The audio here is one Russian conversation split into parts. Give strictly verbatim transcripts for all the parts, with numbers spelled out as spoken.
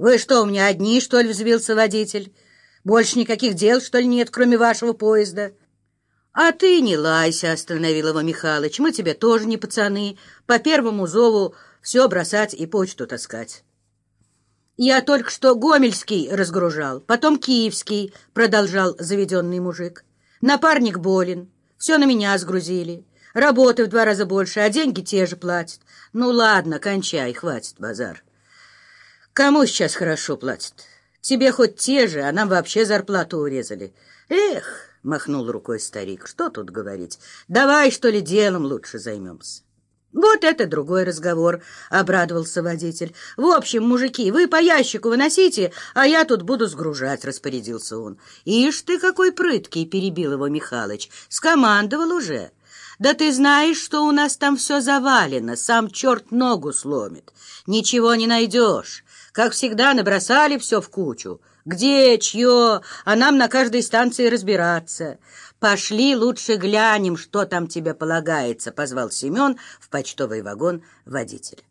«Вы что, у меня одни, что ли?» — взвился водитель. «Больше никаких дел, что ли, нет, кроме вашего поезда?» «А ты не лайся», — остановил его Михалыч. «Мы тебе тоже не пацаны. По первому зову все бросать и почту таскать». «Я только что Гомельский разгружал, потом Киевский», — продолжал заведенный мужик. «Напарник болен, все на меня сгрузили. Работы в два раза больше, а деньги те же платят. Ну ладно, кончай, хватит базар. Кому сейчас хорошо платят? Тебе хоть те же, а нам вообще зарплату урезали. Эх!» — махнул рукой старик. «Что тут говорить? Давай, что ли, делом лучше займемся». «Вот это другой разговор», — обрадовался водитель. «В общем, мужики, вы по ящику выносите, а я тут буду сгружать», — распорядился он. «Ишь ты, какой прыткий!» — перебил его Михалыч. «Скомандовал уже. Да ты знаешь, что у нас там все завалено, сам черт ногу сломит. Ничего не найдешь. Как всегда, набросали все в кучу. Где, чье, а нам на каждой станции разбираться. Пошли лучше глянем, что там тебе полагается», — позвал Семен в почтовый вагон водителя.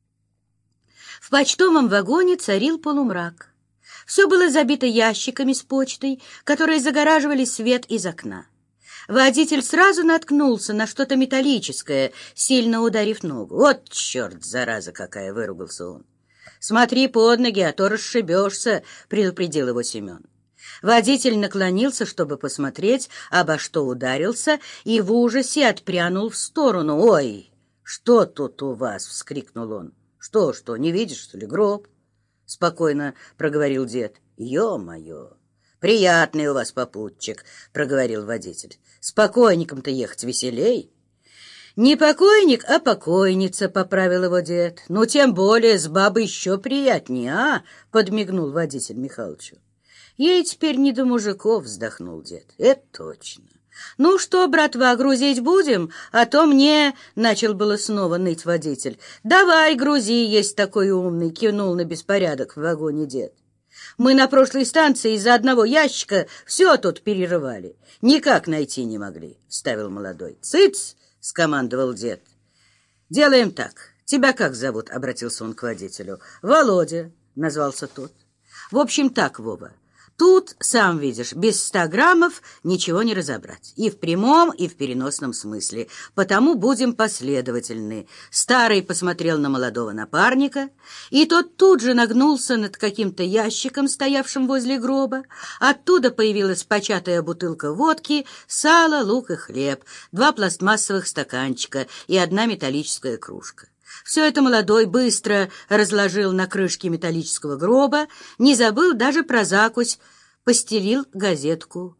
В почтовом вагоне царил полумрак. Все было забито ящиками с почтой, которые загораживали свет из окна. Водитель сразу наткнулся на что-то металлическое, сильно ударив ногу. «Вот черт, зараза какая!» — выругался он. «Смотри под ноги, а то расшибешься», — предупредил его Семен. Водитель наклонился, чтобы посмотреть, обо что ударился, и в ужасе отпрянул в сторону. «Ой, что тут у вас?» — вскрикнул он. «Что, что, не видишь, что ли, гроб?» — спокойно проговорил дед. «Ё-моё! Приятный у вас попутчик», — проговорил водитель. «С покойником-то ехать веселей». «Не покойник, а покойница», — поправил его дед. «Ну, тем более с бабой еще приятнее, а?» — подмигнул водитель Михалычу. «Ей теперь не до мужиков», — вздохнул дед. «Это точно. Ну что, братва, грузить будем? А то мне...» — начал было снова ныть водитель. «Давай, грузи, есть такой умный», — кивнул на беспорядок в вагоне дед. «Мы на прошлой станции из-за одного ящика все тут перерывали. Никак найти не могли», — вставил молодой. «Цыц!» — скомандовал дед. «Делаем так. Тебя как зовут?» — обратился он к водителю. «Володя», — назвался тот. «В общем так, Вова. Тут, сам видишь, без ста граммов ничего не разобрать. И в прямом, и в переносном смысле. Потому будем последовательны». Старый посмотрел на молодого напарника, и тот тут же нагнулся над каким-то ящиком, стоявшим возле гроба. Оттуда появилась початая бутылка водки, сало, лук и хлеб, два пластмассовых стаканчика и одна металлическая кружка. Все это молодой быстро разложил на крышке металлического гроба, не забыл даже про закусь, постелил газетку.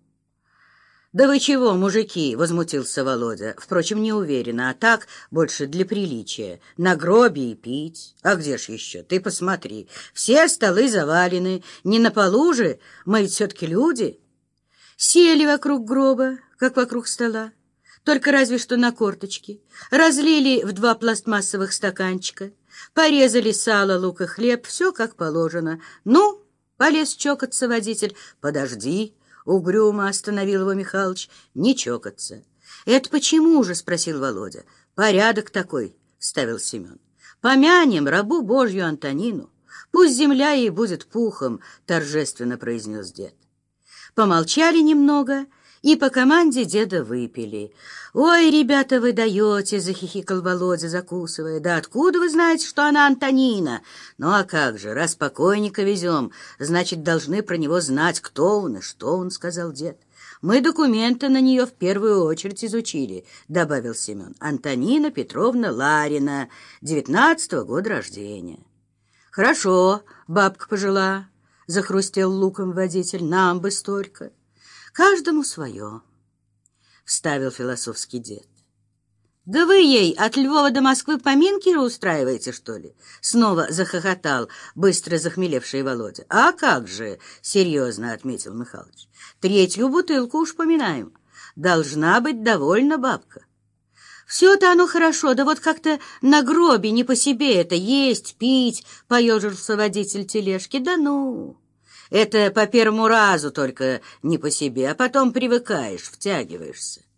«Да вы чего, мужики?» — возмутился Володя. Впрочем, не уверенно, а так, больше для приличия. «На гробе и пить. А где ж еще? Ты посмотри. Все столы завалены. Не на полу же. Мы ведь все-таки люди». Сели вокруг гроба, как вокруг стола. Только разве что на корточки. Разлили в два пластмассовых стаканчика, порезали сало, лук и хлеб, все как положено. «Ну?» — полез чокаться водитель. «Подожди», — угрюмо остановил его Михалыч. «Не чокаться». «Это почему же?» — спросил Володя. «Порядок такой», — вставил Семен. «Помянем рабу Божью Антонину. Пусть земля ей будет пухом», — торжественно произнес дед. Помолчали немного и по команде деда выпили. «Ой, ребята, вы даете!» — захихикал Володя, закусывая. «Да откуда вы знаете, что она Антонина? Ну а как же, раз покойника везем, значит, должны про него знать, кто он и что он», — сказал дед. «Мы документы на нее в первую очередь изучили», — добавил Семен. «Антонина Петровна Ларина, девятнадцатого года рождения». «Хорошо, бабка пожила», — захрустел луком водитель. «Нам бы столько». «Каждому свое», — вставил философский дед. «Да вы ей от Львова до Москвы поминки устраиваете, что ли?» Снова захохотал быстро захмелевший Володя. «А как же?» — серьезно отметил Михалыч. «Третью бутылку уж поминаем. Должна быть довольна бабка». «Все-то оно хорошо, да вот как-то на гробе не по себе это есть, пить», — поежился водитель тележки. «Да ну!» «Это по первому разу только не по себе, а потом привыкаешь, втягиваешься».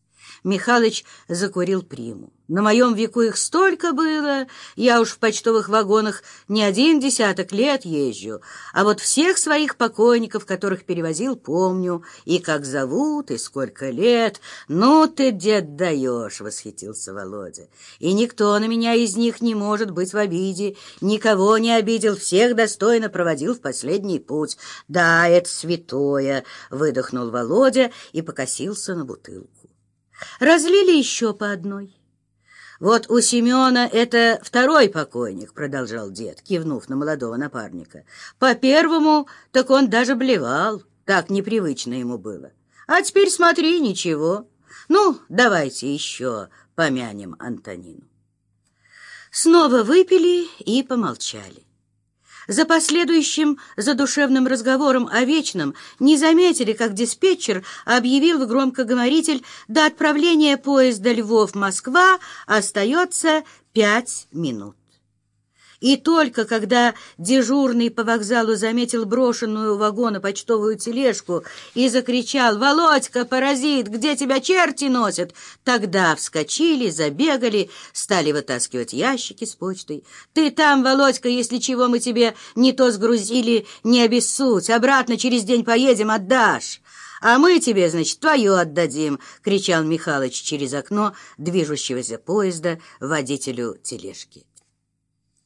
Михалыч закурил приму. На моем веку их столько было, я уж в почтовых вагонах не один десяток лет езжу, а вот всех своих покойников, которых перевозил, помню, и как зовут, и сколько лет. Ну ты, дед, даешь, — восхитился Володя. И никто на меня из них не может быть в обиде, никого не обидел, всех достойно проводил в последний путь. Да, это святое, — выдохнул Володя и покосился на бутылку. Разлили еще по одной. «Вот у Семена это второй покойник», — продолжал дед, кивнув на молодого напарника. «По первому так он даже блевал, так непривычно ему было. А теперь смотри, ничего. Ну, давайте еще помянем Антонину». Снова выпили и помолчали. За последующим задушевным разговором о вечном не заметили, как диспетчер объявил в громкоговоритель: до отправления поезда Львов-Москва остается пять минут. И только когда дежурный по вокзалу заметил брошенную у вагона почтовую тележку и закричал: «Володька, паразит, где тебя черти носят?», тогда вскочили, забегали, стали вытаскивать ящики с почтой. «Ты там, Володька, если чего мы тебе не то сгрузили, не обессудь, обратно через день поедем, отдашь». «А мы тебе, значит, твое отдадим», — кричал Михалыч через окно движущегося поезда водителю тележки.